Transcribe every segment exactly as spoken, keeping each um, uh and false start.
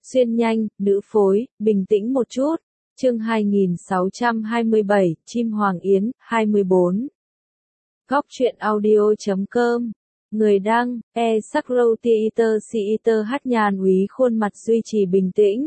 Xuyên nhanh, nữ phối, bình tĩnh một chút. Chương hai nghìn sáu trăm hai mươi bảy, Chim Hoàng Yến, hai mươi bốn. Góc truyện audio chấm com. Người đăng, e Sakro Theater Theater hát Nhàn Úy khuôn mặt duy trì bình tĩnh.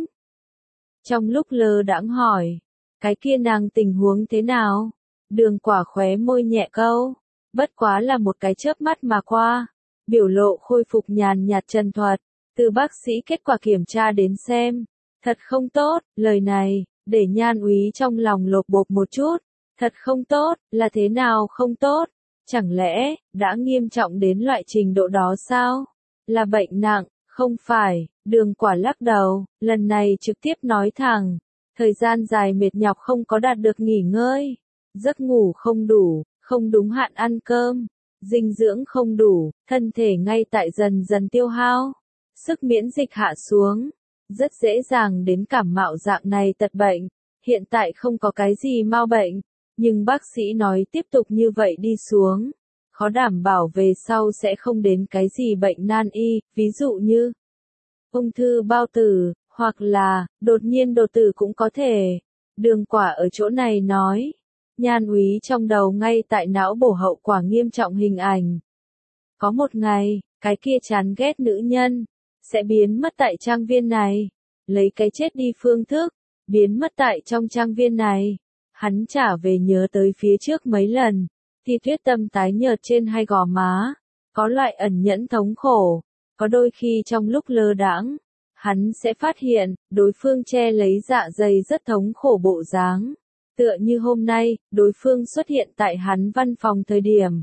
Trong lúc lơ đãng hỏi, cái kia nàng tình huống thế nào? Đường Quả khóe môi nhẹ câu, bất quá là một cái chớp mắt mà qua. Biểu lộ khôi phục nhàn nhạt trần thuật, từ bác sĩ kết quả kiểm tra đến xem. Thật không tốt, lời này, để Nhan Úy trong lòng lột bột một chút. Thật không tốt, là thế nào không tốt? Chẳng lẽ, đã nghiêm trọng đến loại trình độ đó sao? Là bệnh nặng, không phải. Đường Quả lắc đầu, lần này trực tiếp nói thẳng. Thời gian dài mệt nhọc không có đạt được nghỉ ngơi. Giấc ngủ không đủ, không đúng hạn ăn cơm. Dinh dưỡng không đủ, thân thể ngay tại dần dần tiêu hao. Sức miễn dịch hạ xuống. Rất dễ dàng đến cảm mạo dạng này tật bệnh. Hiện tại không có cái gì mau bệnh. Nhưng bác sĩ nói tiếp tục như vậy đi xuống. Khó đảm bảo về sau sẽ không đến cái gì bệnh nan y, ví dụ như ung thư bao tử, hoặc là đột nhiên đột tử cũng có thể. Đường Quả ở chỗ này nói. Nhan Úy trong đầu ngay tại não bổ hậu quả nghiêm trọng hình ảnh. Có một ngày, cái kia chán ghét nữ nhân sẽ biến mất tại trang viên này, lấy cái chết đi phương thức, biến mất tại trong trang viên này. Hắn trả về nhớ tới phía trước mấy lần, thì Tuyết Tâm tái nhợt trên hai gò má, có loại ẩn nhẫn thống khổ, có đôi khi trong lúc lơ đãng, hắn sẽ phát hiện, đối phương che lấy dạ dày rất thống khổ bộ dáng. Tựa như hôm nay, đối phương xuất hiện tại hắn văn phòng thời điểm.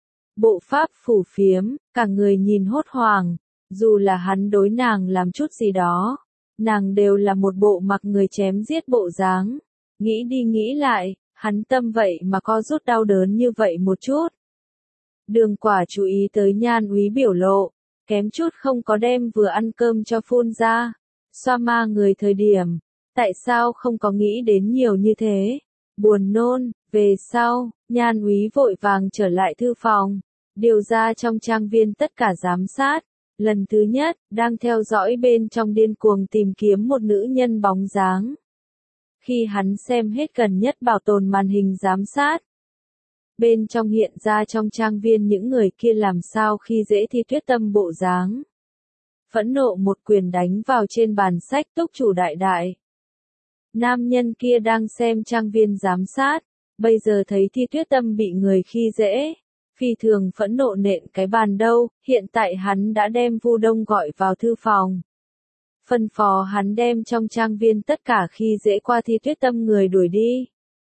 Bộ pháp phủ phiếm, cả người nhìn hốt hoảng, dù là hắn đối nàng làm chút gì đó, nàng đều là một bộ mặc người chém giết bộ dáng. Nghĩ đi nghĩ lại, hắn tâm vậy mà co rút đau đớn như vậy một chút. Đường Quả chú ý tới Nhan Úy biểu lộ, kém chút không có đem vừa ăn cơm cho phun ra. Xoa ma người thời điểm, tại sao không có nghĩ đến nhiều như thế? Buồn nôn, về sau, Nhan Úy vội vàng trở lại thư phòng, điều ra trong trang viên tất cả giám sát. Lần thứ nhất, đang theo dõi bên trong điên cuồng tìm kiếm một nữ nhân bóng dáng. Khi hắn xem hết gần nhất bảo tồn màn hình giám sát, bên trong hiện ra trong trang viên những người kia làm sao khi dễ thi Tuyết Tâm bộ dáng. Phẫn nộ một quyền đánh vào trên bàn sách túc chủ đại đại. Nam nhân kia đang xem trang viên giám sát, bây giờ thấy Thi Tuyết Tâm bị người khi dễ, phi thường phẫn nộ nện cái bàn đâu, hiện tại hắn đã đem Vu Đông gọi vào thư phòng. Phân phó hắn đem trong trang viên tất cả khi dễ qua Thi Tuyết Tâm người đuổi đi.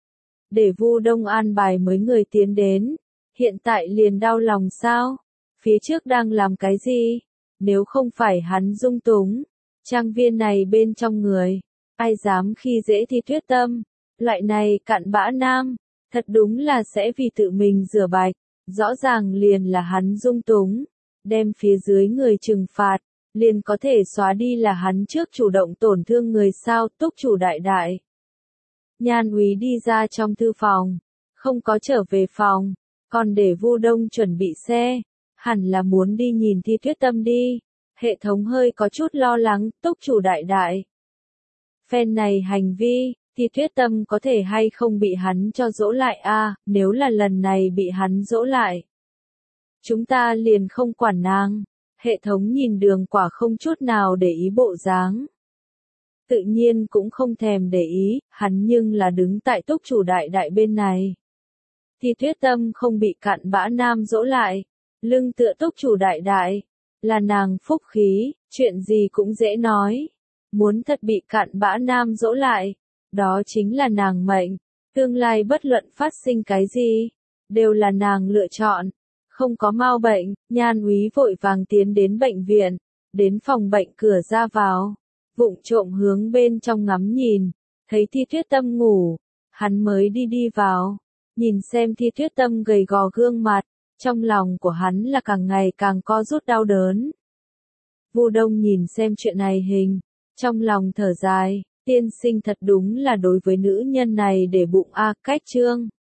Để Vu Đông an bài mấy người tiến đến, hiện tại liền đau lòng sao? Phía trước đang làm cái gì? Nếu không phải hắn dung túng, trang viên này bên trong người, ai dám khi dễ Thi Tuyết Tâm? Loại này cặn bã nam, thật đúng là sẽ vì tự mình rửa bạch, rõ ràng liền là hắn dung túng, đem phía dưới người trừng phạt, liền có thể xóa đi là hắn trước chủ động tổn thương người sao, túc chủ đại đại. Nhan Úy đi ra trong thư phòng, không có trở về phòng, còn để Vu Đông chuẩn bị xe, hẳn là muốn đi nhìn Thi Tuyết Tâm đi. Hệ thống hơi có chút lo lắng, túc chủ đại đại. Phen này hành vi, Thi Tuyết Tâm có thể hay không bị hắn cho dỗ lại a? À, nếu là lần này bị hắn dỗ lại, chúng ta liền không quản nàng. Hệ thống nhìn Đường Quả không chút nào để ý bộ dáng. Tự nhiên cũng không thèm để ý, hắn nhưng là đứng tại túc chủ đại đại bên này. Thi Tuyết Tâm không bị cặn bã nam dỗ lại, lưng tựa túc chủ đại đại, là nàng phúc khí, chuyện gì cũng dễ nói. Muốn thật bị cặn bã nam dỗ lại, đó chính là nàng mệnh, tương lai bất luận phát sinh cái gì, đều là nàng lựa chọn. Không có mau bệnh, Nhan Úy vội vàng tiến đến bệnh viện, đến phòng bệnh cửa ra vào, vụng trộm hướng bên trong ngắm nhìn, thấy Thi Tuyết Tâm ngủ, hắn mới đi đi vào, nhìn xem Thi Tuyết Tâm gầy gò gương mặt, trong lòng của hắn là càng ngày càng co rút đau đớn. Vu Đông nhìn xem chuyện này hình, trong lòng thở dài, tiên sinh thật đúng là đối với nữ nhân này để bụng a, cách chương.